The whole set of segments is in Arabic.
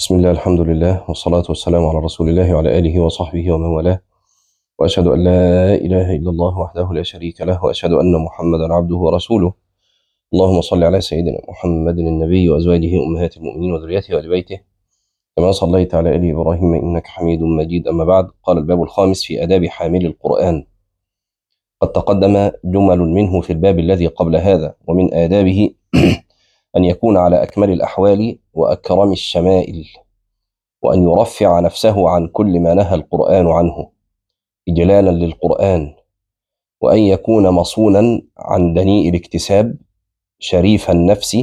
بسم الله، الحمد لله، والصلاة والسلام على رسول الله وعلى آله وصحبه ومن والاه. وأشهد أن لا إله إلا الله وحده لا شريك له، وأشهد أن محمدا عبده ورسوله. اللهم صل على سيدنا محمد النبي وأزواجه أمهات المؤمنين وذريته وآل بيته، كما صليت على آل إبراهيم إنك حميد مجيد. أما بعد، قال الباب الخامس في آداب حامل القرآن. قد تقدم جمل منه في الباب الذي قبل هذا. ومن آدابه أن يكون على أكمل الأحوال وأكرم الشمائل، وأن يرفع نفسه عن كل ما نهى القرآن عنه إجلالا للقرآن، وأن يكون مصونا عن دنيء الاكتساب، شريف النفس،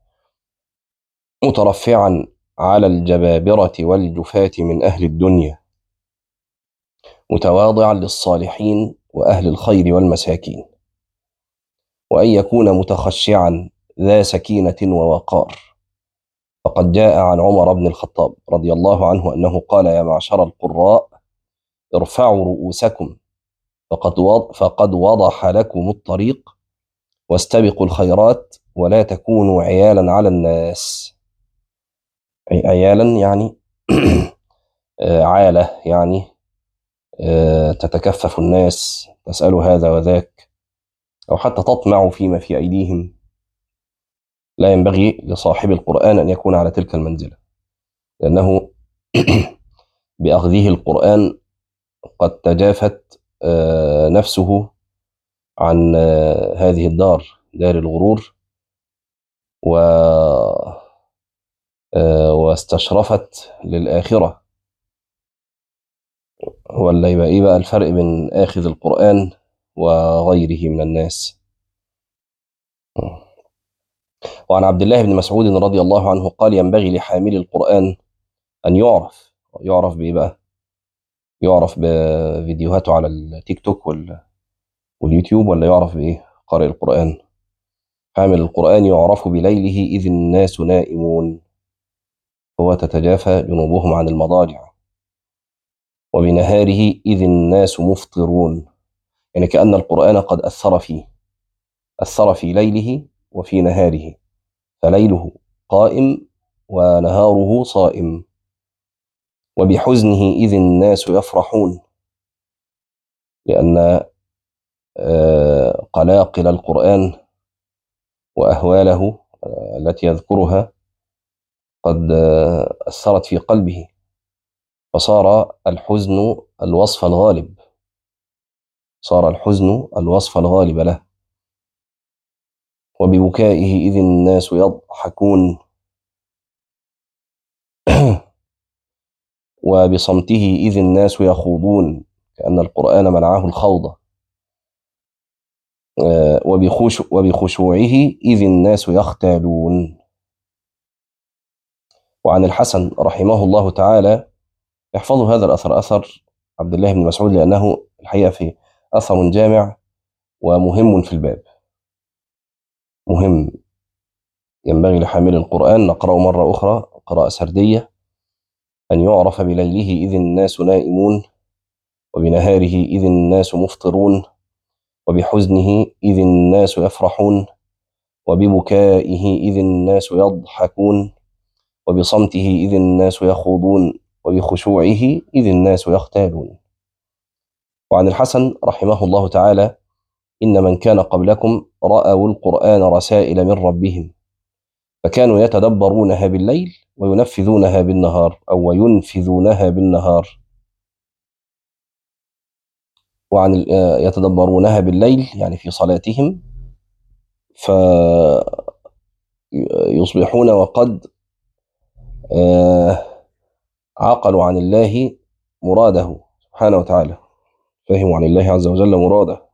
مترفعا على الجبابرة والجفاة من أهل الدنيا، متواضعا للصالحين وأهل الخير والمساكين، وأن يكون متخشعا ذا سكينة ووقار. فقد جاء عن عمر بن الخطاب رضي الله عنه أنه قال: يا معشر القراء، ارفعوا رؤوسكم فقد وضح لكم الطريق، واستبقوا الخيرات، ولا تكونوا عيالا على الناس. عيالا يعني عالة، يعني تتكفف الناس، تسأل هذا وذاك، أو حتى تطمع فيما في أيديهم. لا ينبغي لصاحب القرآن أن يكون على تلك المنزلة، لأنه بأخذه القرآن قد تجافت نفسه عن هذه الدار، دار الغرور، واستشرفت للآخرة. ولا يبقى إيه بقى الفرق بين آخذ القرآن وغيره من الناس؟ وعن عبد الله بن مسعود رضي الله عنه قال: ينبغي لحامل القرآن أن يعرف بإيه بقى؟ يعرف بفيديوهاته على التيك توك واليوتيوب، ولا يعرف بإيه؟ قارئ القرآن. حامل القرآن يعرف بليله إذ الناس نائمون، هو تتجافى جنوبهم عن المضاجع، وبنهاره إذ الناس مفطرون، يعني كأن القرآن قد أثر في ليله وفي نهاره، فليله قائم ونهاره صائم. وبحزنه إذ الناس يفرحون، لأن قلاقل القرآن وأهواله التي يذكرها قد أثرت في قلبه، فصار الحزن الوصف الغالب، صار الحزن الوصف الغالب له. وببكائه إذ الناس يضحكون، وبصمته إذ الناس يخوضون، كأن القرآن منعه الخوض. وبخشوعه إذ الناس يختالون. وعن الحسن رحمه الله تعالى، يحفظ هذا الأثر، أثر عبد الله بن مسعود، لأنه الحقيقة في أثر جامع ومهم في الباب، مهم ينبغي لحامل القرآن نقرأه مرة أخرى قراءة سردية: أن يعرف بليله إذ الناس نائمون، وبنهاره إذ الناس مفطرون، وبحزنه إذ الناس يفرحون، وببكائه إذ الناس يضحكون، وبصمته إذ الناس يخوضون، وبخشوعه إذ الناس يختالون. وعن الحسن رحمه الله تعالى: إن من كان قبلكم رأوا القرآن رسائل من ربهم، فكانوا يتدبرونها بالليل وينفذونها بالنهار، أو وينفذونها بالنهار. وعن يتدبرونها بالليل يعني في صلاتهم، فيصبحون وقد عقلوا عن الله مراده سبحانه وتعالى، فهموا عن الله عز وجل مراده،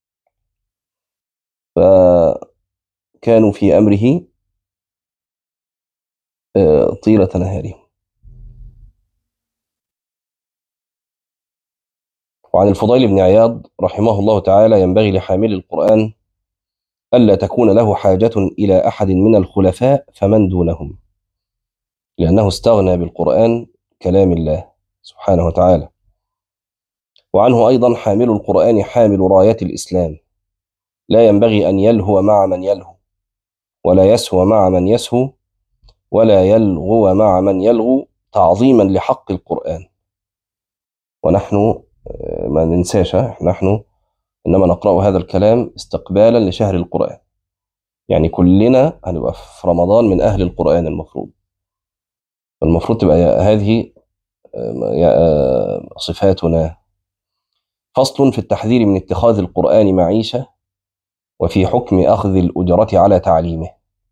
فكانوا في أمره طيلة نهارهم. وعن الفضيل بن عياض رحمه الله تعالى: ينبغي لحامل القرآن ألا تكون له حاجة إلى أحد من الخلفاء فمن دونهم، لأنه استغنى بالقرآن كلام الله سبحانه وتعالى. وعنه أيضا: حامل القرآن حامل راية الإسلام، لا ينبغي أن يلهو مع من يلهو، ولا يسهو مع من يسهو، ولا يلغو مع من يلغو، تعظيما لحق القرآن. ونحن ما ننساش نحن إنما نقرأ هذا الكلام استقبالا لشهر القرآن، يعني كلنا هنبقى في رمضان من أهل القرآن. المفروض تبقى هذه صفاتنا. فصل في التحذير من اتخاذ القرآن معيشة وفي حكم أخذ الأجرة على تعليمه.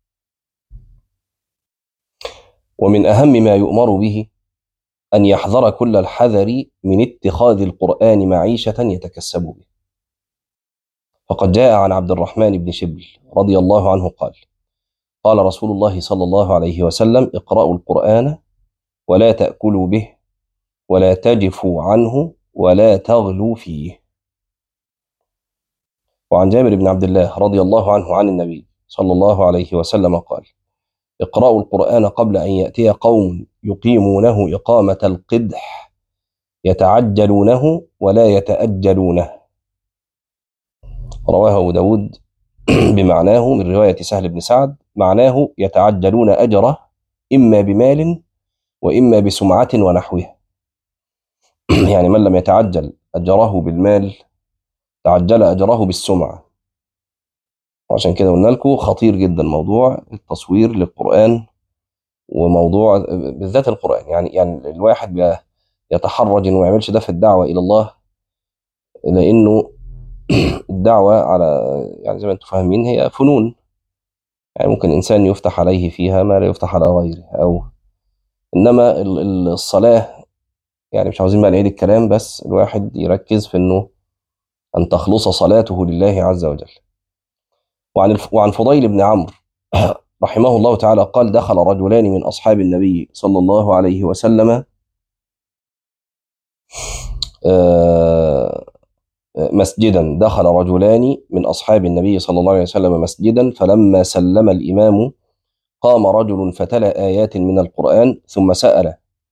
ومن أهم ما يؤمر به أن يحذر كل الحذر من اتخاذ القرآن معيشة يتكسب به. فقد جاء عن عبد الرحمن بن شبل رضي الله عنه قال: قال رسول الله صلى الله عليه وسلم: اقرأوا القرآن ولا تأكلوا به ولا تجفوا عنه ولا تغلوا فيه. وعن جابر بن عبد الله رضي الله عنه عن النبي صلى الله عليه وسلم قال: اقرأوا القرآن قبل أن يأتي قوم يقيمونه إقامة القدح يتعجلونه ولا يتأجلونه. رواه أبو داود بمعناه من رواية سهل بن سعد، معناه يتعجلون أجره إما بمال وإما بسمعة ونحوه. يعني من لم يتعجل أجره بالمال تعجل أجره بالسمعة. وعشان كده قلنا لكم خطير جدا موضوع التصوير للقرآن، وموضوع بالذات القرآن. يعني الواحد يتحرج إنه ما يعملش ده في الدعوة إلى الله، لأنه الدعوة على يعني زي ما أنتم فاهمين هي فنون. يعني ممكن إنسان يفتح عليه فيها ما لا يفتح على غيره، إنما الصلاة يعني مش عاوزين بقى نعيد الكلام، بس الواحد يركز في إنه أن تخلص صلاته لله عز وجل. وعن فضيل بن عمرو رحمه الله تعالى قال: دخل رجلان من أصحاب النبي صلى الله عليه وسلم مسجدا. دخل رجلان من أصحاب النبي صلى الله عليه وسلم مسجدا، فلما سلم الإمام قام رجل فتلا آيات من القرآن ثم سأل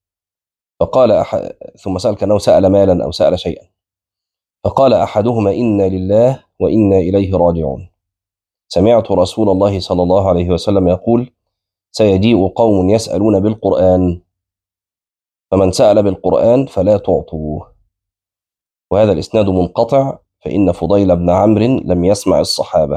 كأنه سأل مالا أو سأل شيئا، فقال أحدهما: إنا لله وإنا إليه راجعون. سمعت رسول الله صلى الله عليه وسلم يقول: سيجيء قوم يسألون بالقرآن، فمن سأل بالقرآن فلا تعطوه. وهذا الإسناد منقطع، فإن فضيل بن عمرو لم يسمع الصحابة،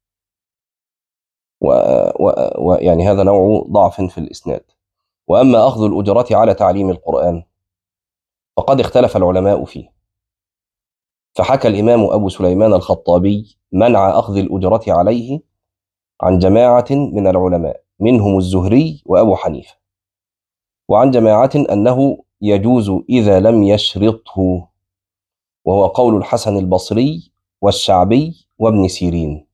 ويعني هذا نوع ضعف في الإسناد. وأما أخذ الأجرة على تعليم القرآن فقد اختلف العلماء فيه. فحكى الإمام أبو سليمان الخطابي منع أخذ الأجرة عليه عن جماعة من العلماء منهم الزهري وأبو حنيفة، وعن جماعة أنه يجوز إذا لم يشرطه، وهو قول الحسن البصري والشعبي وابن سيرين.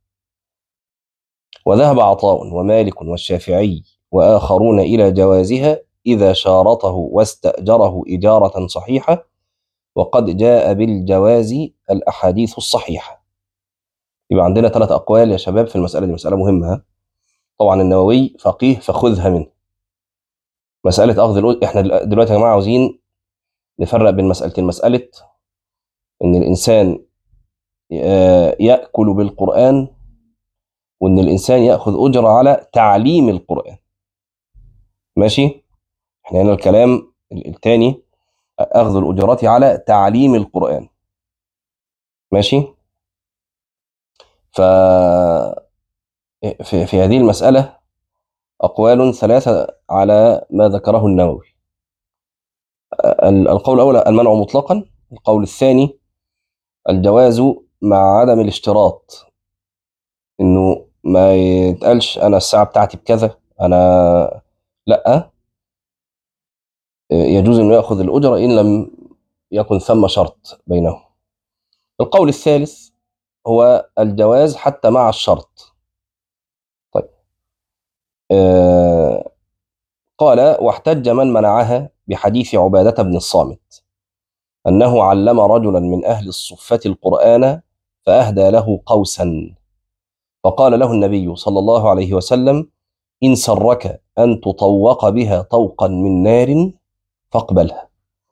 وذهب عطاء ومالك والشافعي وآخرون إلى جوازها إذا شارطه واستأجره إجارة صحيحة، وقد جاء بالجواز الأحاديث الصحيحة. يبقى عندنا 3 أقوال يا شباب في المسألة دي، مسألة مهمة. طبعا النووي فقيه فخذها منه. مسألة أخذ إحنا دلوقتي يا جماعة عاوزين نفرق بين مسألتين: مسألة إن الإنسان يأكل بالقرآن، وإن الإنسان يأخذ أجرة على تعليم القرآن. ماشي؟ إحنا هنا الكلام الثاني أخذ الأجرات على تعليم القرآن. ماشي؟ في هذه المسألة أقوال 3 على ما ذكره النووي. القول الأول المنع مطلقا، القول الثاني الجواز مع عدم الاشتراط، إنه ما يتقالش أنا الساعة بتاعتي بكذا، أنا لأ، يجوز أنه يأخذ الأجرة إن لم يكن ثم شرط بينهم. القول الثالث هو الجواز حتى مع الشرط. طيب، قال: واحتج من منعها بحديث عبادة بن الصامت أنه علم رجلا من أهل الصفة القرآن فأهدى له قوسا، فقال له النبي صلى الله عليه وسلم: إن سرك أن تطوق بها طوقا من نار فاقبلها.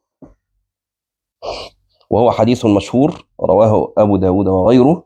وهو حديث مشهور رواه أبو داود وغيره،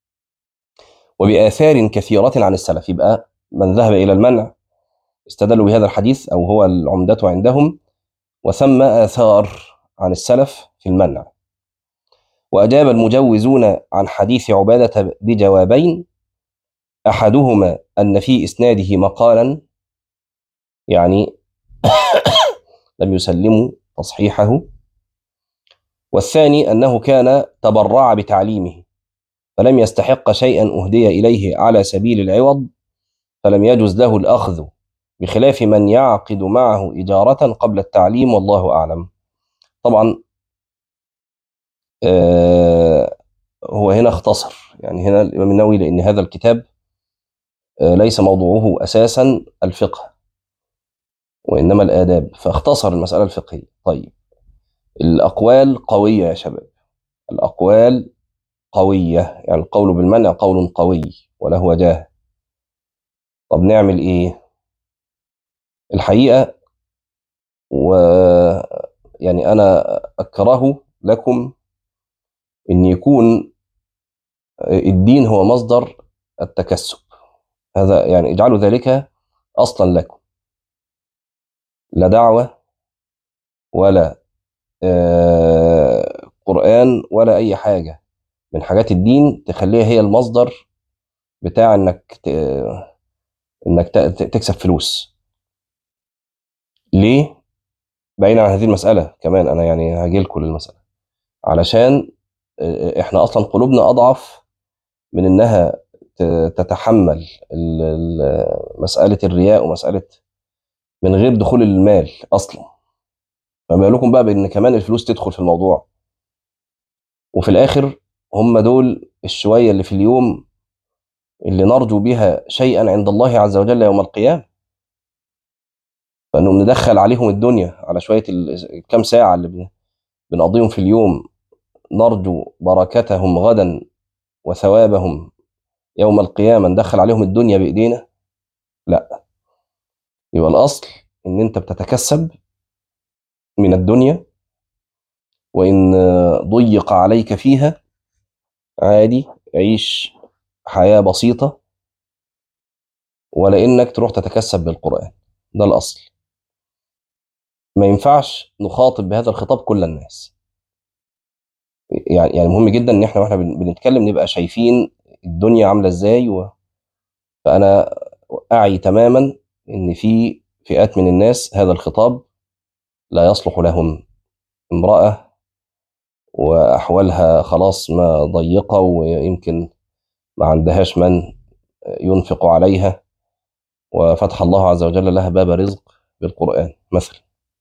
وبآثار كثيرة عن السلف. يبقى من ذهب إلى المنع استدلوا بهذا الحديث، أو هو العمدة عندهم، وثم آثار عن السلف في المنع. وأجاب المجوزون عن حديث عبادة بجوابين: أحدهما أن في إسناده مقالا، يعني لم يسلموا تصحيحه، والثاني أنه كان تبرع بتعليمه فلم يستحق شيئا أهدي إليه على سبيل العوض، فلم يجز له الأخذ، بخلاف من يعقد معه إجارة قبل التعليم، والله أعلم. طبعا هو هنا اختصر، يعني هنا الإمام النووي، لأن هذا الكتاب ليس موضوعه أساسا الفقه وإنما الآداب، فاختصر المسألة الفقهية. طيب، الأقوال قوية يا شباب، الأقوال قوية، يعني القول بالمنع قول قوي وله وجاه. طب نعمل إيه؟ الحقيقة، ويعني أنا أكره لكم أن يكون الدين هو مصدر التكسب، هذا يعني اجعلوا ذلك أصلا لكم، لا دعوة ولا قرآن ولا أي حاجة من حاجات الدين تخليها هي المصدر بتاع إنك تكسب فلوس. ليه؟ بعيدا عن هذه المسألة كمان، أنا يعني هاجي لكم للمسألة، علشان إحنا أصلا قلوبنا أضعف من إنها تتحمل مسألة الرياء ومسألة من غير دخول المال أصلا، فما بالكم بقى بإن كمان الفلوس تدخل في الموضوع. وفي الآخر هم دول الشوية اللي في اليوم اللي نرجو بها شيئا عند الله عز وجل يوم القيامة، فإنه ندخل عليهم الدنيا على شوية الكام ساعة اللي بنقضيهم في اليوم، نرجو بركتهم غدا وثوابهم يوم القيامة، ندخل عليهم الدنيا بإيدينا؟ لا. يبقى الأصل إن أنت بتتكسب من الدنيا، وإن ضيق عليك فيها عادي، عيش حياة بسيطة، ولا إنك تروح تتكسب بالقرآن. ده الأصل. ما ينفعش نخاطب بهذا الخطاب كل الناس، يعني مهم جدا إن إحنا وإحنا بنتكلم نبقى شايفين الدنيا عاملة إزاي. فأنا أعي تماما إن في فئات من الناس هذا الخطاب لا يصلح لهم، امرأة وأحوالها خلاص ما ضيقة، ويمكن ما عندهاش من ينفق عليها، وفتح الله عز وجل لها باب رزق بالقرآن مثلا.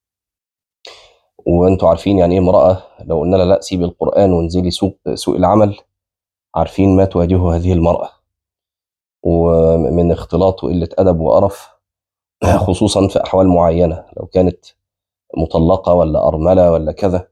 وانتوا عارفين يعني ايه امرأة لو قلنا لها لا سيبي القرآن وانزلي سوق العمل، عارفين ما تواجهه هذه المرأة، ومن اختلاط وقلة أدب وقرف خصوصا في أحوال معينة، لو كانت مطلقة ولا أرملة ولا كذا،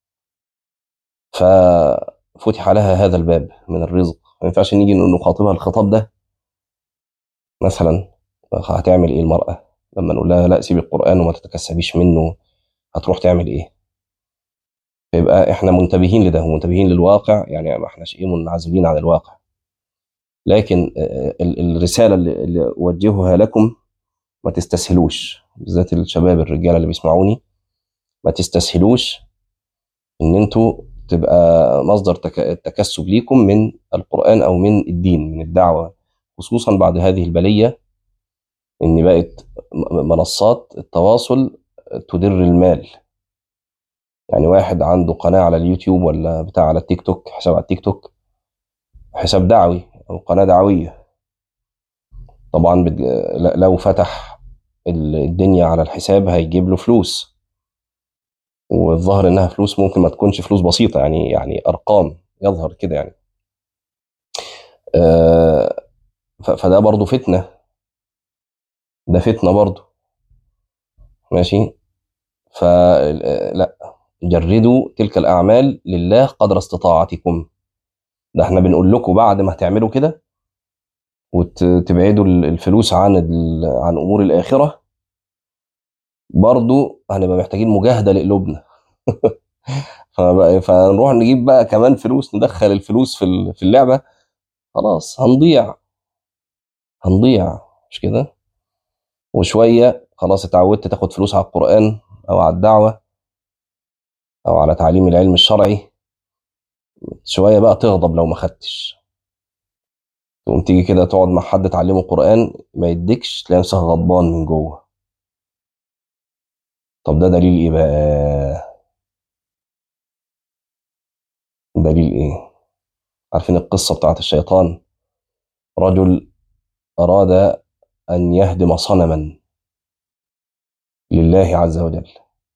ففتح لها هذا الباب من الرزق. ما ينفعش نيجي نخاطبها الخطاب ده مثلا. هتعمل ايه المرأة لما نقول لها لا سيبي القرآن وما تتكسبيش منه؟ هتروح تعمل ايه؟ فيبقى احنا منتبهين لده ومنتبهين للواقع، يعني ما احناش ايه منعزلين عن الواقع، لكن الرسالة اللي أوجهها لكم ما تستسهلوش، بالذات الشباب الرجالة اللي بيسمعوني، ما تستسهلوش ان انتوا تبقى مصدر التكسب ليكم من القرآن او من الدين، من الدعوة، خصوصا بعد هذه البلية ان بقت منصات التواصل تدر المال. يعني واحد عنده قناة على اليوتيوب ولا بتاع على التيك توك، حساب على التيك توك، حساب دعوي او قناة دعوية، طبعا لو فتح الدنيا على الحساب هيجيب له فلوس، والظاهر انها فلوس ممكن ما تكونش فلوس بسيطة، يعني ارقام يظهر كده يعني. آه، فده برضو فتنة، ده فتنة برضو. ماشي. فلا، جردوا تلك الأعمال لله قدر استطاعتكم. ده احنا بنقول لكم بعد ما هتعملوا كده وتبعدوا الفلوس عن أمور الآخرة، برضو هنبقى محتاجين مجاهدة لقلوبنا فنروح نجيب بقى كمان فلوس، ندخل الفلوس في اللعبة، خلاص هنضيع، هنضيع، مش كده؟ وشوية خلاص اتعودت تاخد فلوس على القرآن، أو على الدعوة أو على تعليم العلم الشرعي، شوية بقى تغضب لو ما خدتش. تقوم تيجي كده تقعد مع حد تعلمه قرآن ما يديكش، تلاقي نفسك غضبان من جوه. طب ده دليل إيه بقى؟ دليل إيه؟ عارفين القصة بتاعت الشيطان؟ رجل أراد أن يهدم صنما لله عز وجل،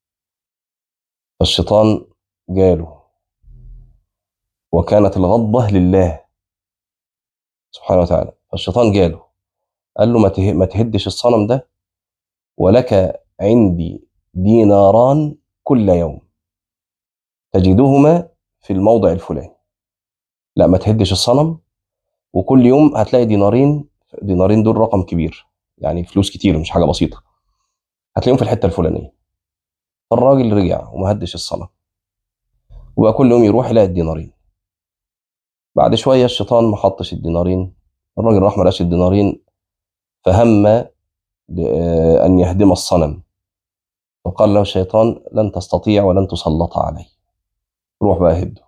فالشيطان جاله، وكانت الغضبة لله سبحانه وتعالى. فالشيطان جاله قال له ما تهدش الصنم ده، ولك عندي ديناران كل يوم تجدهما في الموضع الفلاني. لا، ما تهدش الصنم، وكل يوم هتلاقي دينارين. دينارين دول رقم كبير، يعني فلوس كتير مش حاجة بسيطة، هتلاقيهم في الحتة الفلانية. فالراجل رجع وما هدش الصنم، وبقى كل يوم يروح يلاقي الدينارين. بعد شوية الشيطان ما حطش الدينارين، الراجل راح ما لقاش الدينارين، فهم أن يهدم الصنم. فقال له الشيطان لن تستطيع ولن تسلط علي، روح بقى هده.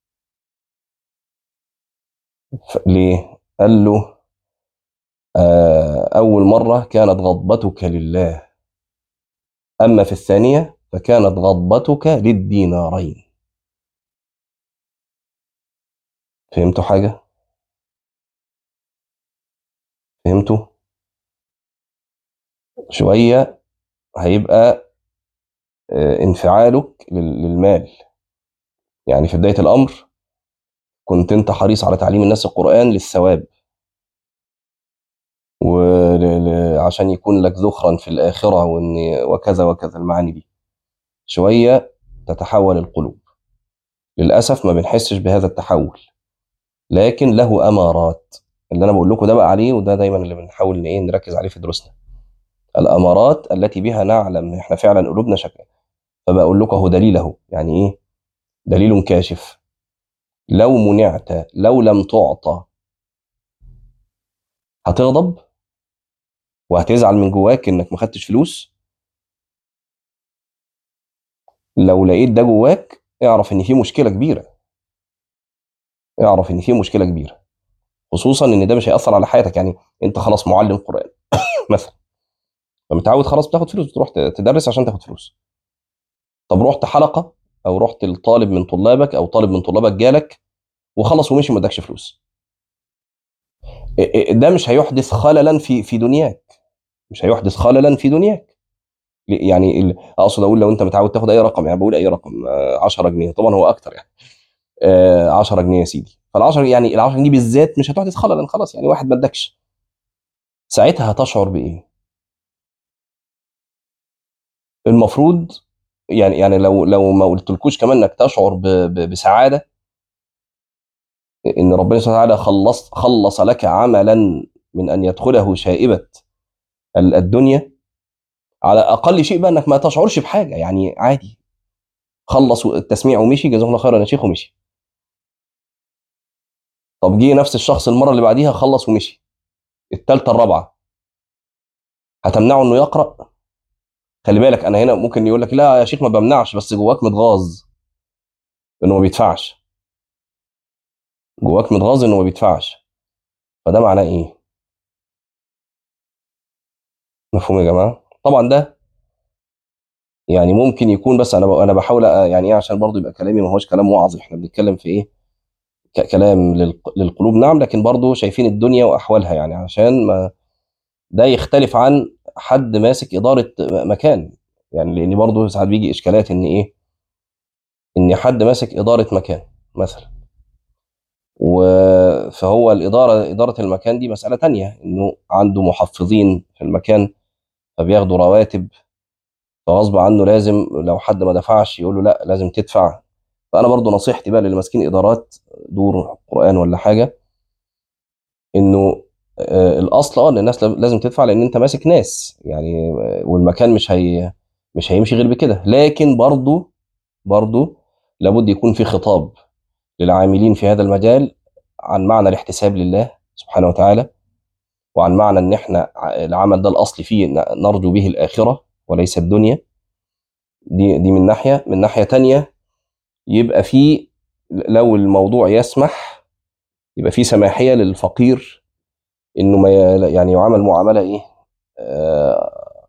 ليه؟ قال له أول مرة كانت غضبتك لله، أما في الثانية فكانت غضبتك للدينارين. فهمتوا حاجة؟ فهمتوا؟ شوية هيبقى انفعالك للمال. يعني في بداية الأمر كنت أنت حريص على تعليم الناس القرآن للثواب، وعشان يكون لك ذخرا في الآخرة، وكذا وكذا المعاني دي. شوية تتحول القلوب، للأسف ما بنحسش بهذا التحول، لكن له أمارات. اللي أنا بقول لكم ده بقى عليه، وده دايما اللي بنحاول نركز عليه في دروسنا، الأمارات التي بها نعلم إحنا فعلا قلوبنا شكل. فبقول لكم أهو دليله، يعني إيه؟ دليل كاشف. لو منعت، لو لم تعطى، هتغضب وهتزعل من جواك إنك ما خدتش فلوس. لو لقيت ده جواك، اعرف إن في مشكلة كبيرة، اعرف إن في مشكلة كبيرة، خصوصا إن ده مش هيأثر على حياتك. يعني أنت خلاص معلم قرآن مثلا، فمتعود خلاص بتاخد فلوس، بتروح تدرس عشان تاخد فلوس. طب رحت حلقة، أو رحت لطالب من طلابك، أو طالب من طلابك جالك وخلص ومشي ما ادكش فلوس، ده مش هيحدث خللا في دنياك، مش هيحدث خللا في دنياك. يعني اقصد اقول لو انت متعود تاخد اي رقم، يعني بقول اي رقم 10 جنيه، طبعا هو اكتر يعني، 10 جنيه يا سيدي، فال10 يعني ال10 جنيه بالذات مش هتحدث خللا خلاص، يعني واحد ما ادكش، ساعتها هتشعر بايه؟ المفروض يعني لو ما قلتلكوش كمان انك تشعر بسعاده، ان ربنا سبحانه وتعالى خلص لك عملا من ان يدخله شائبه الدنيا. على اقل شيء بقى انك ما تشعرش بحاجه، يعني عادي، خلص التسميع ومشي، جزاه الله خيرا يا شيخ ومشي. طب جه نفس الشخص المره اللي بعديها خلص ومشي، الثالثه الرابعه، هتمنعه انه يقرا؟ خلي بالك، انا هنا ممكن يقول لك لا يا شيخ ما بمنعش، بس جواك متغاظ انه ما بيدفعش، جواك متغاظ انه ما بيدفعش، فده معناه ايه؟ مفهوم يا جماعه؟ طبعا ده يعني ممكن يكون، بس انا بحاول يعني ايه عشان برضو يبقى كلامي ما هوش كلام وعظ، احنا بنتكلم في ايه؟ كلام للقلوب، نعم، لكن برضو شايفين الدنيا واحوالها، يعني عشان ما ده يختلف عن حد ماسك اداره مكان. يعني لان برضو ساعات بيجي اشكالات ان ايه، ان حد ماسك اداره مكان مثلا، فهو اداره المكان دي مساله تانية، انه عنده محفظين في المكان فبياخدوا رواتب، فغصب عنه لازم لو حد ما دفعش يقول له لا لازم تدفع. فانا برضو نصيحتي بقى للي ماسكين ادارات دور قران ولا حاجه، انه الاصل ان الناس لازم تدفع، لان انت ماسك ناس يعني، والمكان مش هيمشي غير بكده. لكن برضو لابد يكون في خطاب للعاملين في هذا المجال عن معنى الاحتساب لله سبحانه وتعالى، وعن معنى ان احنا العمل ده الاصل فيه نرجو به الاخره وليس الدنيا. دي من ناحية تانية يبقى في، لو الموضوع يسمح، يبقى في سماحية للفقير انه ما يعني يعامل معاملة ايه، آه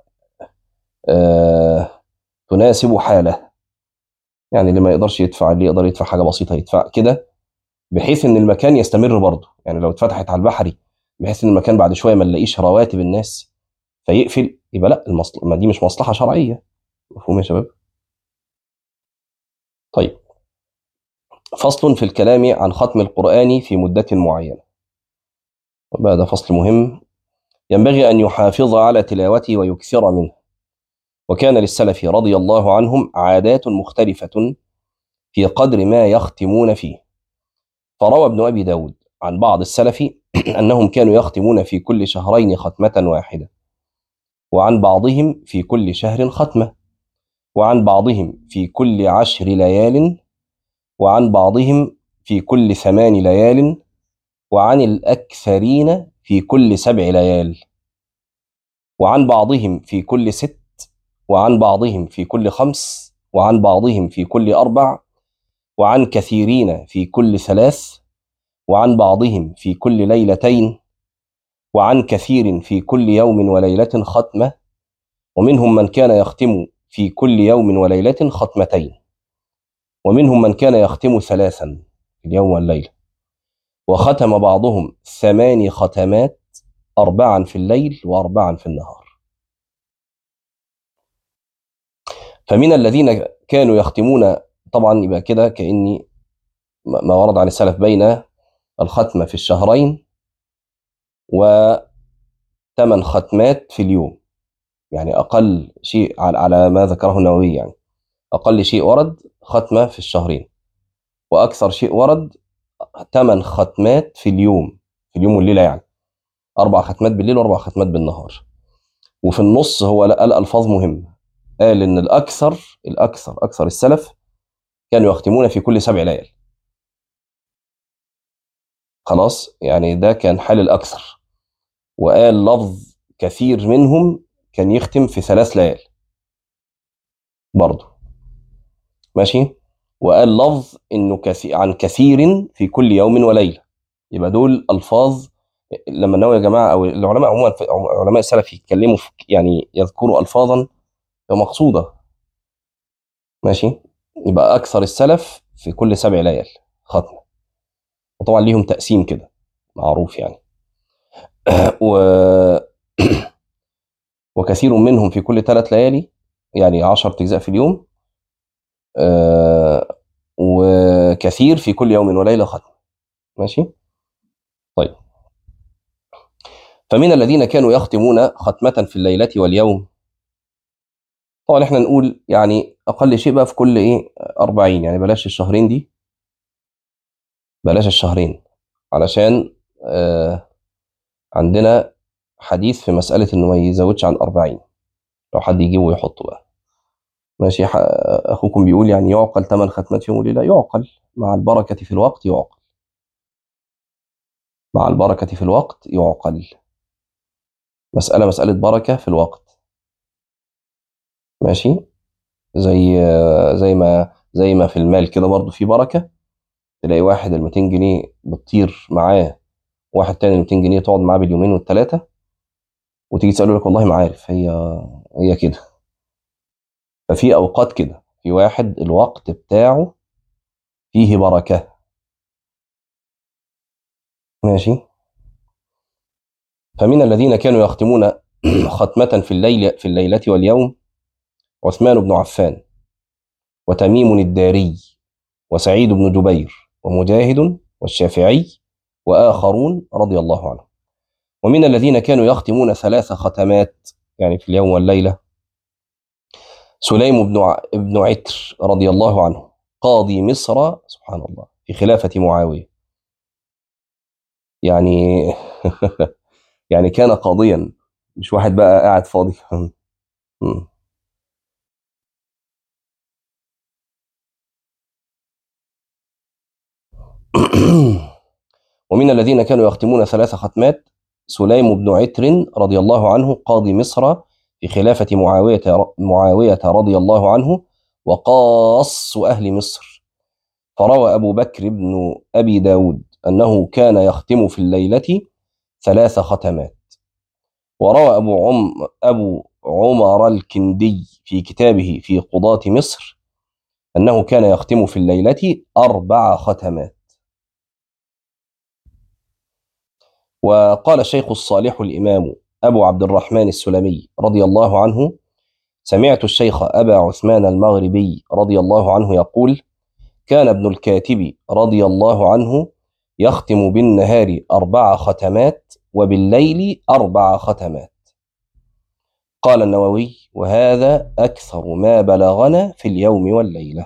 تناسب حاله. يعني اللي ما يقدرش يدفع، اللي يقدر يدفع حاجة بسيطة يدفع كده، بحيث ان المكان يستمر برضه. يعني لو اتفتحت على البحري بحيث ان المكان بعد شوية ما نلاقيش رواتب الناس فيقفل، يبقى لا، ما دي مش مصلحة شرعية. مفهوم يا شباب؟ طيب، فصل في الكلام عن ختم القرآن في مدة معينة. بقى ده فصل مهم، ينبغي أن يحافظ على تلاوته ويكثر منه. وكان للسلف رضي الله عنهم عادات مختلفة في قدر ما يختمون فيه. فروى ابن أبي داود عن بعض السلف أنهم كانوا يختمون في كل شهرين ختمة واحدة، وعن بعضهم في كل شهر ختمة، وعن بعضهم في كل 10 ليال، وعن بعضهم في كل 8 ليال، وعن الأكثرين في كل 7 ليال، وعن بعضهم في كل 6، وعن بعضهم في كل 5، وعن بعضهم في كل 4، وعن كثيرين في كل 3، وعن بعضهم في كل ليلتين، وعن كثير في كل يوم وليلة ختمة، ومنهم من كان يختم في كل يوم وليلة ختمتين، ومنهم من كان يختم 3 في اليوم والليلة، وختم بعضهم 8 ختمات، 4 في الليل و4 في النهار. فمن الذين كانوا يختمون، طبعا يبقى كده كأني ما ورد عن السلف بين الختمة في الشهرين و8 ختمات في اليوم. يعني أقل شيء على ما ذكره النووي، يعني أقل شيء ورد ختمة في الشهرين، وأكثر شيء ورد 8 ختمات في اليوم، في اليوم والليلة، يعني 4 ختمات بالليل و4 ختمات بالنهار. وفي النص هو قال ألفاظ مهمة، قال إن أكثر السلف كانوا يختمون في كل 7 ليال. خلاص، يعني ده كان حال الأكثر. وقال لفظ كثير منهم كان يختم في 3 ليال برضه. ماشي. وقال لفظ انه عن كثير في كل يوم وليله. يبقى دول الفاظ. لما النووي يا جماعه او العلماء عموما، علماء السلف يتكلموا في، يعني يذكروا الفاظا مقصوده. ماشي. يبقى اكثر السلف في كل 7 ليال ختمه، وطبعا ليهم تقسيم كده معروف يعني. و وكثير منهم في كل 3 ليالي، يعني 10 اجزاء في اليوم. وكثير في كل يوم وليله ختمه. ماشي. طيب، فمن الذين كانوا يختمون ختمة في الليلة واليوم. طبعا احنا نقول يعني أقل شيء بقى في كل 40، يعني بلاش الشهرين دي، بلاش الشهرين، علشان عندنا حديث في مسألة إنه ما يزودش عن 40، لو حد يجيبه ويحطه بقى. ماشي. أخوكم بيقول يعني يعقل 8 ختمات في يوم وليلة، يعقل مع البركة في الوقت، يعقل مع البركة في الوقت، يعقل. مسألة بركة في الوقت. ماشي. زي زي ما في المال كده برضو في بركة. تلاقي واحد ال 200 جنيه بتطير معاه، واحد تاني ال 200 جنيه تقعد معاه باليومين والثلاثة، وتيجي تسأله لك والله ما عارف، هي كده. ففي أوقات كده، في واحد الوقت بتاعه فيه بركة. ماشي. فمن الذين كانوا يختمون ختمة في الليلة واليوم عثمان بن عفان، وتميم الداري، وسعيد بن جبير، ومجاهد، والشافعي، وآخرون رضي الله عنهم. ومن الذين كانوا يختمون 3 ختمات يعني في اليوم والليلة سليم بن عتر رضي الله عنه، قاضي مصر، سبحان الله، في خلافة معاوية. يعني يعني كان قاضيا، مش واحد بقى قاعد فاضي. ومن الذين كانوا يختمون 3 ختمات سليم بن عتر رضي الله عنه، قاضي مصر، في خلافة معاوية رضي الله عنه، وقاص أهل مصر. فروى أبو بكر بن أبي داود أنه كان يختم في الليلة 3 ختمات. وروى أبو عمر الكندي في كتابه في قضاة مصر أنه كان يختم في الليلة 4 ختمات. وقال الشيخ الصالح الإمام أبو عبد الرحمن السلمي رضي الله عنه: سمعت الشيخ أبا عثمان المغربي رضي الله عنه يقول: كان ابن الكاتب رضي الله عنه يختم بالنهار 4 ختمات وبالليل 4 ختمات. قال النووي: وهذا أكثر ما بلغنا في اليوم والليلة.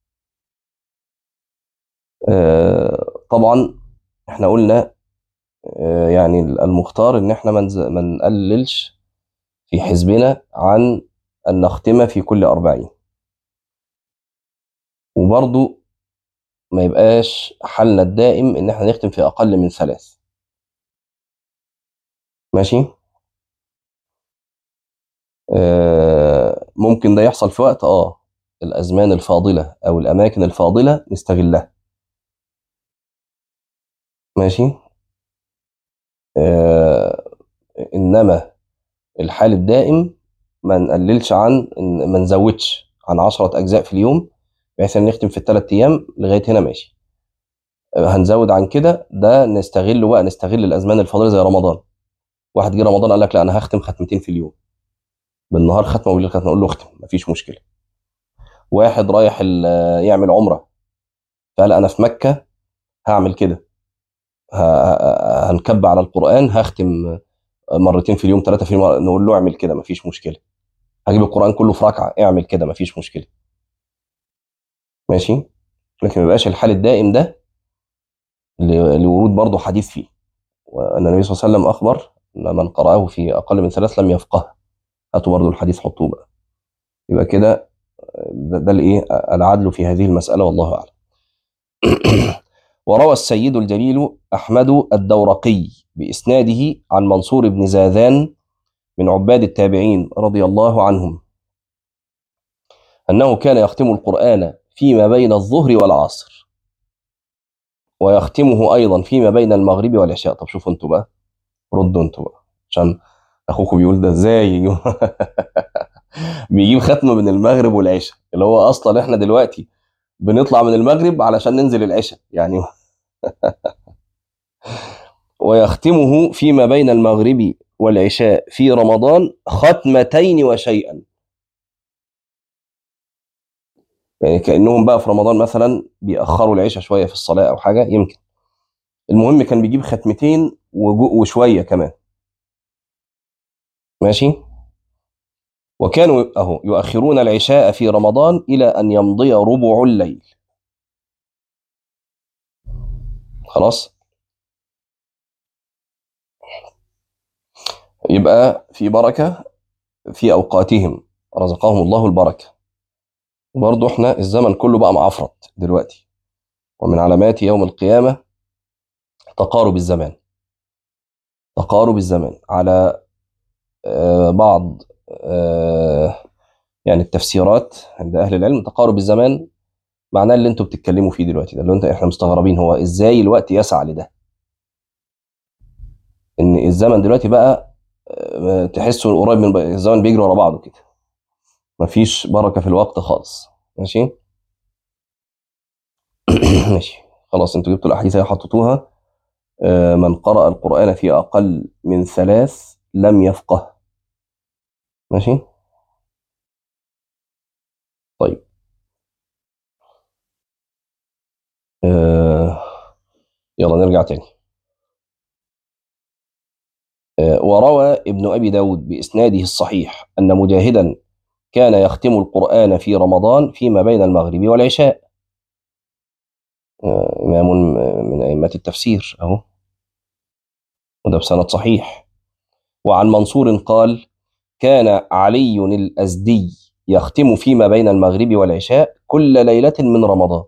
طبعا احنا قلنا يعني المختار ان احنا ما نقللش في حزبنا عن أن نختم في كل 40، وبرضو ما يبقاش حالنا الدائم ان احنا نختم في اقل من 3. ماشي. ممكن ده يحصل في وقت الازمان الفاضله او الاماكن الفاضله نستغلها. ماشي. انما الحال الدائم ما نقللش ما نزودش عن 10 اجزاء في اليوم، بحيث ان نختم في ال3 ايام لغايه هنا. ماشي. هنزود عن كده، ده نستغل الازمان الفاضله زي رمضان. واحد جه رمضان قال لك لا انا هختم ختمتين في اليوم، بالنهار ختمه وبالليل ختمه، اقول له اختم مفيش مشكله. واحد رايح يعمل عمره فقال انا في مكه هعمل كده، هنكب على القران، هختم مرتين في اليوم، 3 في اليوم، نقول له اعمل كده مفيش مشكله. هجيب القران كله في ركعه، اعمل كده مفيش مشكله. ماشي. لكن ما يبقاش الحال الدائم ده لورود برضه حديث فيه، وان النبي صلى الله عليه وسلم اخبر ان من قرأه في اقل من 3 لم يفقه. هاتوا برضه الحديث حطوه بقى. يبقى كده ده الايه العدل في هذه المساله، والله اعلم. وروى السيد الجليل أحمد الدورقي بإسناده عن منصور بن زاذان من عباد التابعين رضي الله عنهم أنه كان يختم القرآن فيما بين الظهر والعصر، ويختمه أيضا فيما بين المغرب والعشاء. طب شوفوا انتوا بقى، ردوا انتوا بقى، عشان أخوكم بيقول ده ازاي بيجيب ختمه من المغرب والعشاء، اللي هو أصلا احنا دلوقتي بنطلع من المغرب علشان ننزل العشاء يعني. ويختمه فيما بين المغرب والعشاء في رمضان 2 وشيئا. يعني كأنهم بقى في رمضان مثلا بيأخروا العشاء شوية في الصلاة أو حاجة يمكن. المهم كان بيجيب 2 وشوية كمان. ماشي. وكانوا يؤخرون العشاء في رمضان إلى أن يمضي ربع الليل. خلاص. يبقى في بركة في أوقاتهم، رزقهم الله البركة. وبرضه احنا الزمن كله بقى معفرط دلوقتي، ومن علامات يوم القيامة تقارب الزمان. تقارب الزمان على بعض يعني التفسيرات عند أهل العلم. تقارب الزمان معناه اللي انتوا بتتكلموا فيه دلوقتي ده، اللي احنا مستغربين هو ازاي الوقت يسعى لده. ان الزمن دلوقتي بقى تحسه قريب من الزمن بيجري ورا بعضه كده، مفيش بركة في الوقت خالص. ماشي. ماشي. خلاص انتوا جبتوا الأحاديث اللي حطيتوها. من قرأ القرآن في أقل من 3 لم يفقه. ماشي. طيب. آه يلا نرجع تاني. وروى ابن أبي داود بإسناده الصحيح أن مجاهدا كان يختم القرآن في رمضان فيما بين المغرب والعشاء. إمام من أئمة التفسير أهو، وده بسند صحيح. وعن منصور قال: كان علي الأزدي يختم فيما بين المغرب والعشاء كل ليلة من رمضان.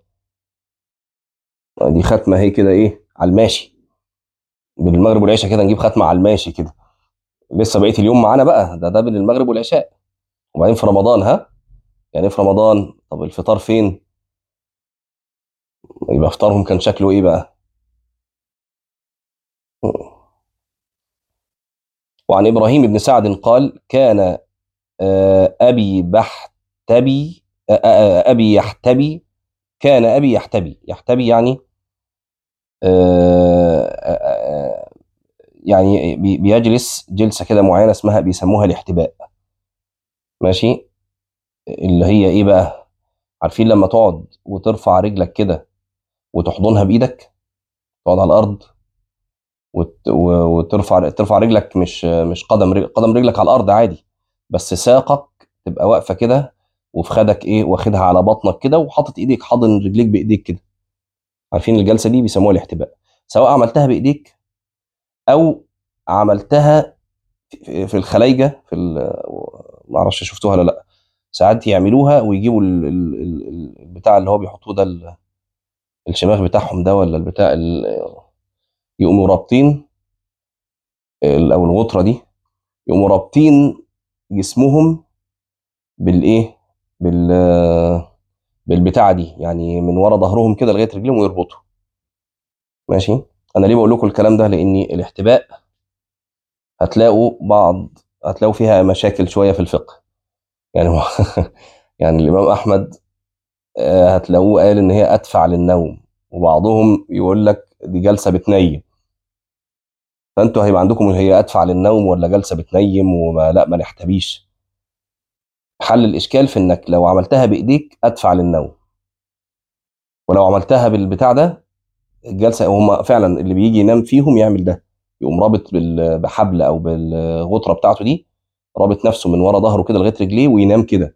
دي ختمة هي كده إيه على الماشي، بالمغرب والعشاء كده نجيب ختمة على الماشي كده. لسه بقيه اليوم معانا بقى، ده بين المغرب والعشاء. وبعدين في رمضان، ها؟ يعني إيه في رمضان؟ طب الفطار فين؟ يبقى فطارهم كان شكله ايه بقى؟ وعن ابراهيم بن سعد قال: كان ابي بحتبي ابي يحتبي كان ابي يحتبي يعني يعني بيجلس جلسه كده معينه اسمها بيسموها الاحتباء. ماشي. اللي هي ايه بقى؟ عارفين لما تقعد وترفع رجلك كده وتحضنها بايدك، تقعد على الارض ترفع رجلك، مش قدم رجلك على الارض عادي، بس ساقك تبقى واقفه كده، وفي خدك ايه واخدها على بطنك كده، وحاطط ايديك حاضن رجليك بايديك كده. عارفين الجلسه دي بيسموها الاحتباء. سواء عملتها بايديك او عملتها في الخلايجه ما اعرفش شفتوها ولا لا. ساعات يعملوها ويجيبوا البتاع اللي هو بيحطوه ده، الشماغ بتاعهم ده، ولا البتاع يقوموا رابطين او الغطره دي، يقوموا رابطين جسمهم بالايه بال بالبتاعه دي، يعني من ورا ظهرهم كده لغايه رجليهم ويربطوا. ماشي. انا ليه بقول لكم الكلام ده؟ لان الاحتباء هتلاقوا فيها مشاكل شويه في الفقه. يعني يعني الامام احمد هتلاقوه قال ان هي ادفع للنوم، وبعضهم يقول لك دي جلسه بتنيم. فانتوا هيبقى عندكم هي ادفع للنوم ولا جلسه بتنيم، وما لا ما نحتبيش. حل الاشكال في انك لو عملتها بايديك ادفع للنوم، ولو عملتها بالبتاع ده الجلسه، هم فعلا اللي بيجي ينام فيهم يعمل ده، يقوم رابط بحبل او بالغطره بتاعته دي، رابط نفسه من ورا ظهره كده لغايه رجليه وينام كده.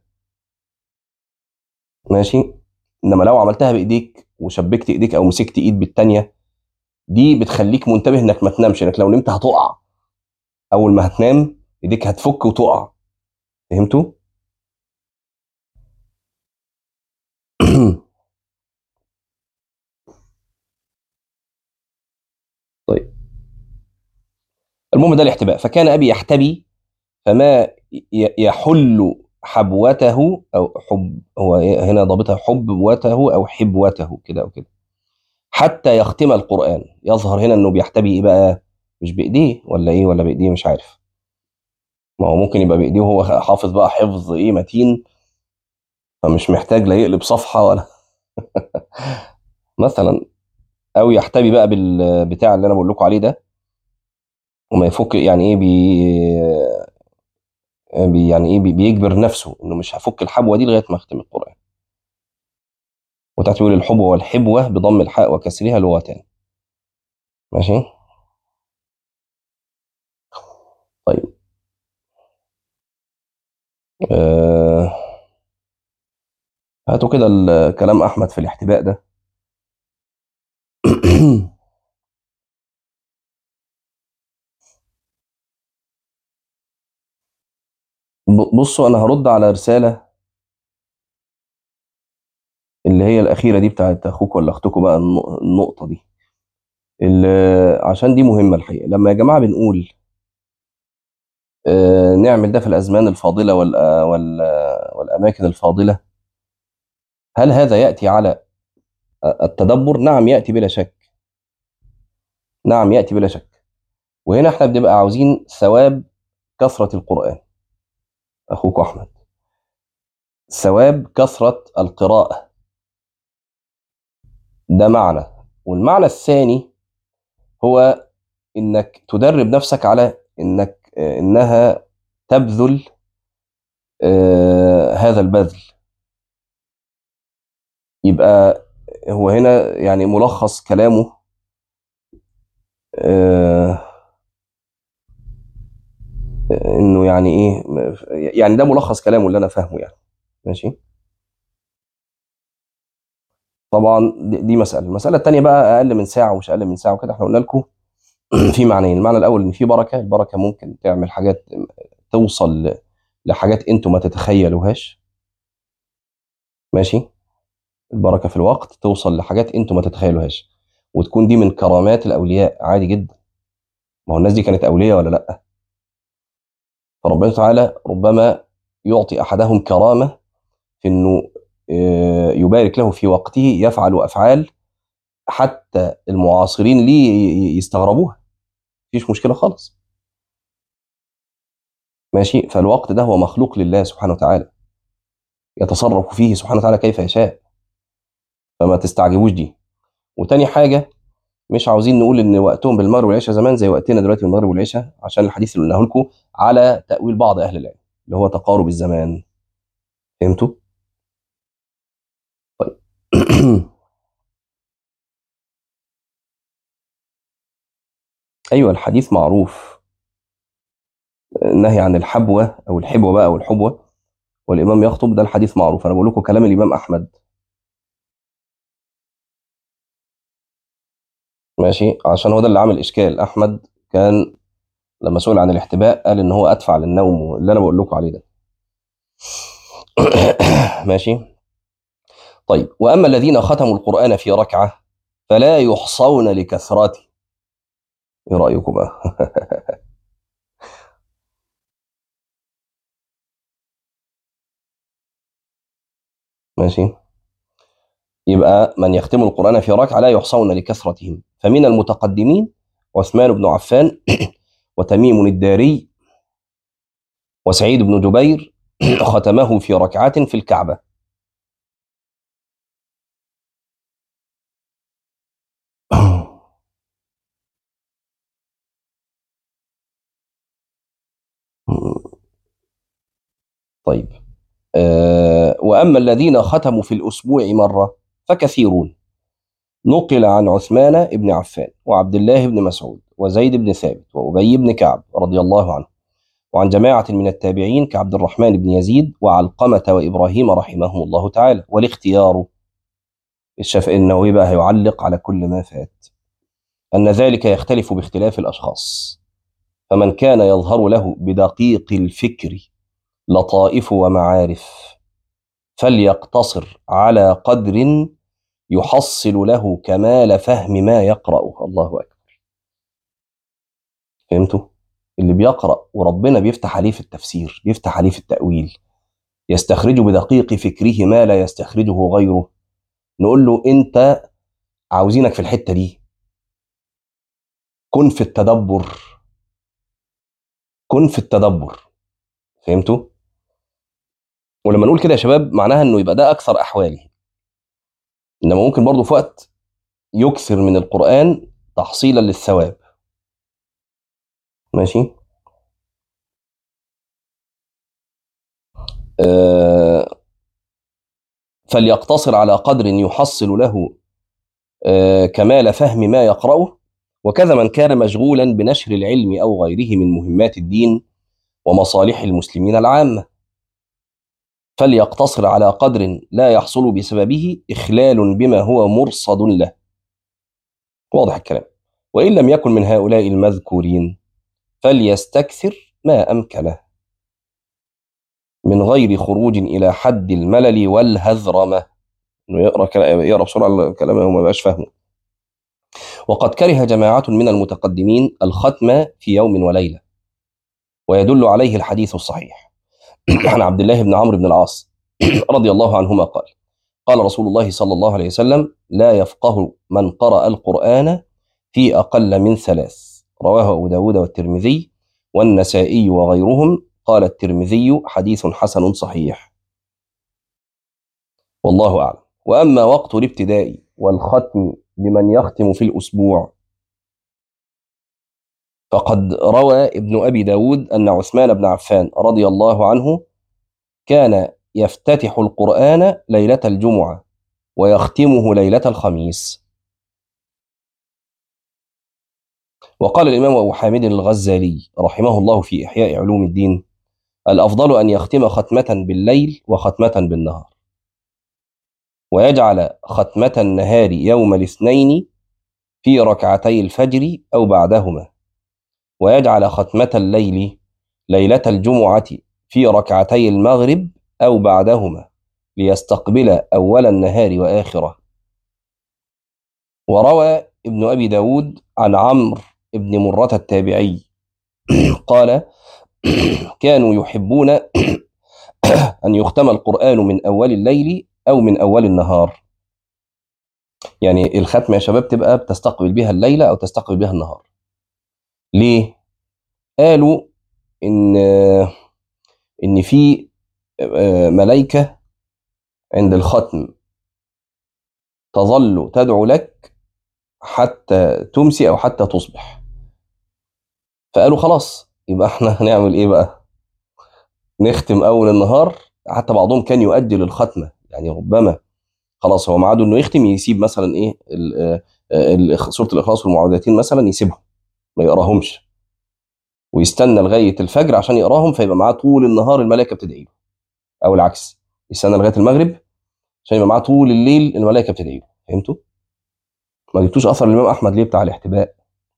ماشي. انما لو عملتها بايديك وشبكت ايديك او مسكت ايد بالتانيه، دي بتخليك منتبه انك ما تنامش، انك لو نمت هتقع. اول ما هتنام ايديك هتفك وتقع. فهمتوا؟ طيب. المهم ده الاحتباء. فكان ابي يحتبي فما يحل حبوته او هو هنا ضابطها حبوته او حبوته كده او كده، حتى يختم القرآن. يظهر هنا انه بيحتبي ايه بقى؟ مش بايديه ولا ايه؟ ولا بايديه مش عارف. ما هو ممكن يبقى بايديه وهو حافظ بقى حفظ ايه متين، فمش محتاج لا يقلب صفحة ولا مثلا. او يحتبي بقى بالبتاع اللي انا بقول لكم عليه ده، وما يفك يعني ايه يعني ايه بيجبر نفسه انه مش هفك الحبوه دي لغايه ما اختم القران. وتحت بيقول: الحبوه والحبوه بضم الحاء وكسرها لغتان. ماشي. طيب. آه هاتوا كده كلام احمد في الاحتباء ده. بصوا، انا هرد على رساله اللي هي الاخيره دي بتاعت اخوك ولا اختكم بقى، النقطه دي اللي عشان دي مهمه الحقيقه. لما يا جماعه بنقول نعمل ده في الازمان الفاضله والاماكن الفاضله، هل هذا ياتي على التدبر؟ نعم ياتي بلا شك. نعم ياتي بلا شك. وهنا احنا بنبقى عاوزين ثواب كثره القران. اخوك احمد، ثواب كثره القراءه، ده معنى. والمعنى الثاني هو انك تدرب نفسك على انها تبذل هذا البذل. يبقى هو هنا يعني ملخص كلامه آه، انه يعني ايه، يعني ده ملخص كلامه اللي انا فاهمه يعني. ماشي. طبعا دي مساله. المساله الثانيه بقى اقل من ساعه ومش اقل من ساعه وكده. احنا قلنا لكم في معنيين. المعنى الاول ان في بركه. البركه ممكن تعمل حاجات، توصل لحاجات انتم ما تتخيلوهاش. ماشي. البركه في الوقت توصل لحاجات انتم ما تتخيلوهاش، وتكون دي من كرامات الاولياء عادي جدا. ما هو الناس دي كانت اولياء ولا لا؟ فربنا تعالى ربما يعطي أحدهم كرامة في أنه يبارك له في وقته يفعل أفعال حتى المعاصرين ليه يستغربوها، مفيش مشكلة خالص. ماشي، فالوقت ده هو مخلوق لله سبحانه وتعالى، يتصرف فيه سبحانه وتعالى كيف يشاء، فما تستعجبوش دي. وتاني حاجة، مش عاوزين نقول ان وقتهم بالمغرب والعشاء زمان زي وقتنا دلوقتي بالمغرب والعشاء، عشان الحديث اللي قلناه لكم على تأويل بعض أهل العلم اللي هو تقارب الزمان. فهمتوا؟ طيب. ايوه، الحديث معروف، النهي عن الحبوة او الحبوة بقى او الحبوة والامام يخطب، ده الحديث معروف. انا بقول لكم كلام الامام احمد. ماشي، عشان هو ده اللي عامل اشكال. احمد كان لما سئل عن الاحتباء قال ان هو ادفع للنوم، اللي انا بقول لكم عليه ده. ماشي. طيب، واما الذين ختموا القرآن في ركعة فلا يحصون لكثرته. ايه رأيكم بقى؟ ماشي، يبقى من يختم القرآن في ركعة لا يحصون لكثرتهم. فمن المتقدمين عثمان بن عفان وتميم الداري وسعيد بن جبير ختمه في ركعة في الكعبة. طيب، وأما الذين ختموا في الأسبوع مرة فكثيرون. نقل عن عثمان بن عفان وعبد الله بن مسعود وزيد بن ثابت وأبي بن كعب رضي الله عنه، وعن جماعة من التابعين كعبد الرحمن بن يزيد وعلقمة وإبراهيم رحمهم الله تعالى. والاختيار، الشافعي النووي بقى هيعلق على كل ما فات، أن ذلك يختلف باختلاف الأشخاص، فمن كان يظهر له بدقيق الفكر لطائف ومعارف فليقتصر على قدر يحصل له كمال فهم ما يقرأه. الله أكبر. فهمتوا؟ اللي بيقرأ وربنا بيفتح عليه في التفسير، بيفتح عليه في التأويل، يستخرج بدقيق فكره ما لا يستخرجه غيره، نقول له أنت عاوزينك في الحتة دي، كن في التدبر، كن في التدبر. فهمتوا؟ ولما نقول كده يا شباب معناها انه يبقى ده اكثر احواله، انما ممكن برضه في وقت يكثر من القرآن تحصيلا للثواب. ماشي. آه فليقتصر على قدر يحصل له كمال فهم ما يقرأه، وكذا من كان مشغولا بنشر العلم أو غيره من مهمات الدين ومصالح المسلمين العامة فليقتصر على قدر لا يحصل بسببه إخلال بما هو مرصد له. واضح الكلام؟ وإن لم يكن من هؤلاء المذكورين فليستكثر ما أمكنه من غير خروج إلى حد الملل والهذرمة، إنه يقرأ بسرعة الكلام وما يبقاش فاهمه. وقد كره جماعة من المتقدمين الختم في يوم وليلة، ويدل عليه الحديث الصحيح عن عبد الله بن عمرو بن العاص رضي الله عنهما قال: قال رسول الله صلى الله عليه وسلم: لا يفقه من قرأ القرآن في أقل من 3. رواه أبو داود والترمذي والنسائي وغيرهم. قال الترمذي: حديث حسن صحيح. والله أعلم. وأما وقت الابتداء والختم لمن يختم في الأسبوع فقد روى ابن أبي داود أن عثمان بن عفان رضي الله عنه كان يفتتح القرآن ليلة الجمعة ويختمه ليلة الخميس. وقال الإمام أبو حامد الغزالي رحمه الله في إحياء علوم الدين: الأفضل أن يختم ختمة بالليل وختمة بالنهار، ويجعل ختمة النهار يوم الاثنين في ركعتي الفجر أو بعدهما، ويجعل ختمة الليل ليلة الجمعة في ركعتي المغرب أو بعدهما، ليستقبل أول النهار وآخره. وروى ابن أبي داود عن عمرو بن مرة التابعي قال: كانوا يحبون أن يختم القرآن من أول الليل أو من أول النهار. يعني الختمة يا شباب تبقى بتستقبل بها الليلة أو تستقبل بها النهار. ليه؟ قالوا إن في ملائكة عند الختم تظل تدعو لك حتى تمسي أو حتى تصبح. فقالوا خلاص يبقى احنا هنعمل ايه بقى؟ نختم أول النهار. حتى بعضهم كان يؤجل الختمة، يعني ربما خلاص هو ميعاده انه يختم، يسيب مثلا ايه سورة الإخلاص والمعوذتين مثلا، يسيبهم ما يقراهمش ويستنى لغاية الفجر عشان يقراهم، فيبقى معاه طول النهار الملائكة بتدعي له. أو العكس، يستنى لغاية المغرب عشان يبقى معاه طول الليل الملائكة بتدعي له. فهمتوا؟ ما جبتوش أثر الإمام أحمد ليه بتاع الاحتباء؟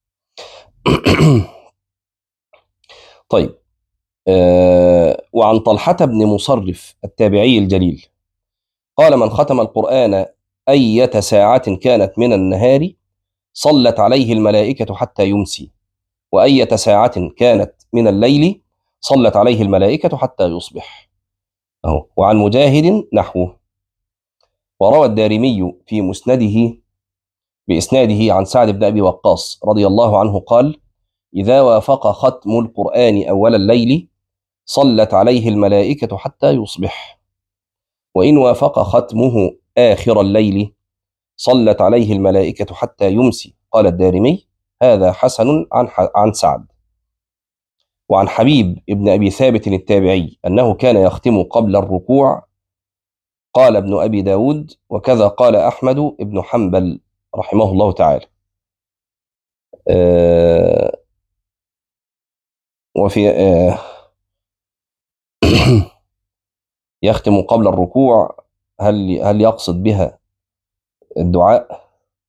طيب. وعن طلحة بن مصرف التابعي الجليل قال: من ختم القرآن أية ساعة كانت من النهار صلت عليه الملائكة حتى يمسي، وأية ساعة كانت من الليل صلت عليه الملائكة حتى يصبح. أهو. وعن مجاهد نحوه. وروى الدارمي في مسنده بإسناده عن سعد بن أبي وقاص رضي الله عنه قال: إذا وافق ختم القرآن أول الليل صلت عليه الملائكة حتى يصبح، وإن وافق ختمه آخر الليل صلت عليه الملائكة حتى يمسي. قال الدارمي: هذا حسن عن سعد. وعن حبيب ابن أبي ثابت التابعي أنه كان يختم قبل الركوع. قال ابن أبي داود: وكذا قال أحمد بن حنبل رحمه الله تعالى. وفي يختم قبل الركوع، هل يقصد بها الدعاء؟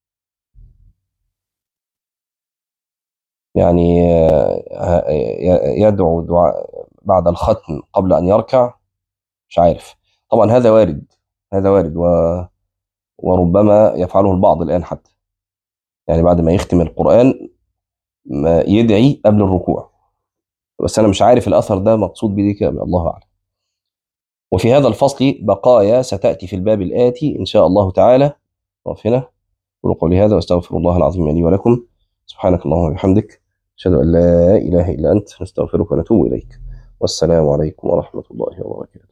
يعني يدعو دعاء بعد الختم قبل أن يركع؟ مش عارف. طبعا هذا وارد، هذا وارد وربما يفعله البعض الآن حتى، يعني بعد ما يختم القرآن ما يدعي قبل الركوع. بس أنا مش عارف الأثر ده مقصود به كام، الله أعلم. وفي هذا الفصل بقايا ستأتي في الباب الآتي إن شاء الله تعالى. وقف هنا. أقول قولي هذا وأستغفر الله العظيم لي ولكم. سبحانك اللهم وبحمدك، أشهد أن لا إله إلا أنت، نستغفرك ونتوب إليك. والسلام عليكم ورحمة الله وبركاته.